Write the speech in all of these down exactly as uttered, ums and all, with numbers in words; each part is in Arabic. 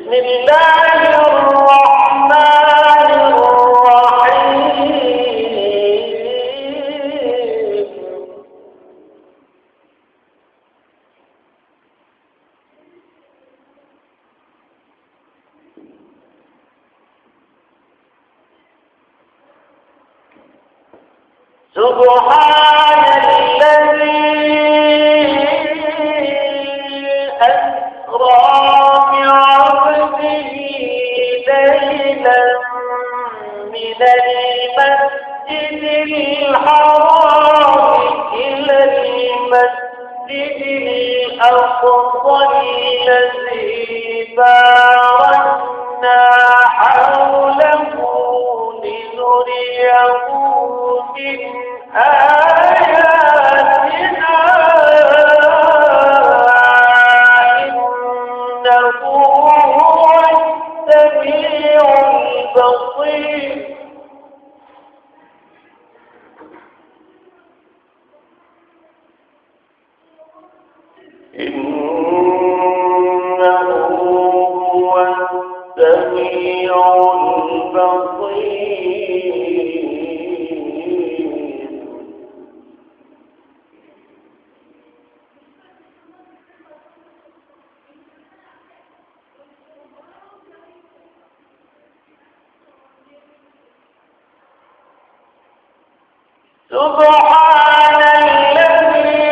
بسم الله الرحمن الرحيم. سبحان الذي أسرى بعبده ليلا من المسجد الحرام إلى المسجد الأقصى الذي باركنا حوله لنريه من آياتنا إنه هو السميع البصير. إنه هو السميع البصير. سبحان الذي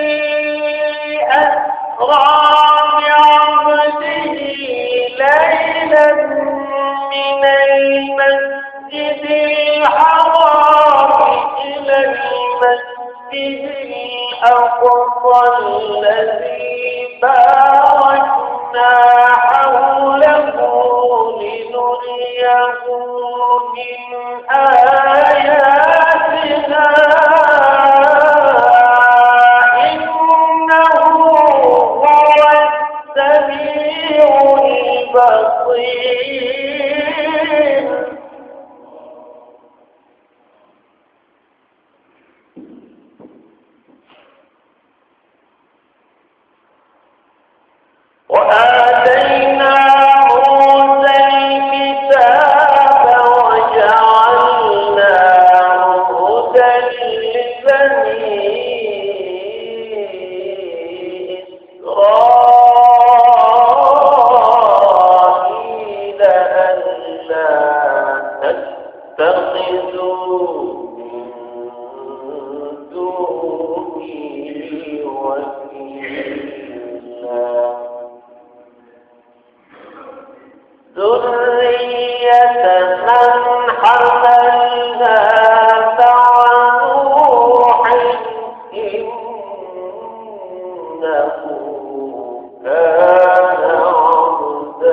أسرى بعبده ليلا من المسجد الحرام إلى المسجد الأقصى الذي باركنا حوله لنريه من آياتنا إنه هو السميع البصير. وآتينا موسى الكتاب وجعلناه هدى لبني إسرائيل ألا تتخذوا من دوني وكيلا ذرية من حملنا مع نوح إنه كان عبدا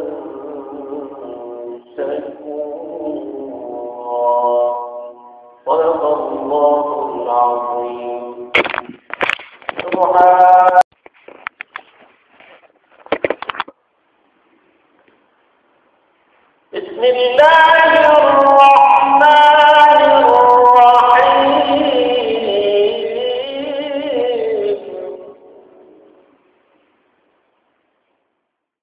شكورا. صدق الله العظيم. سبحان بسم الله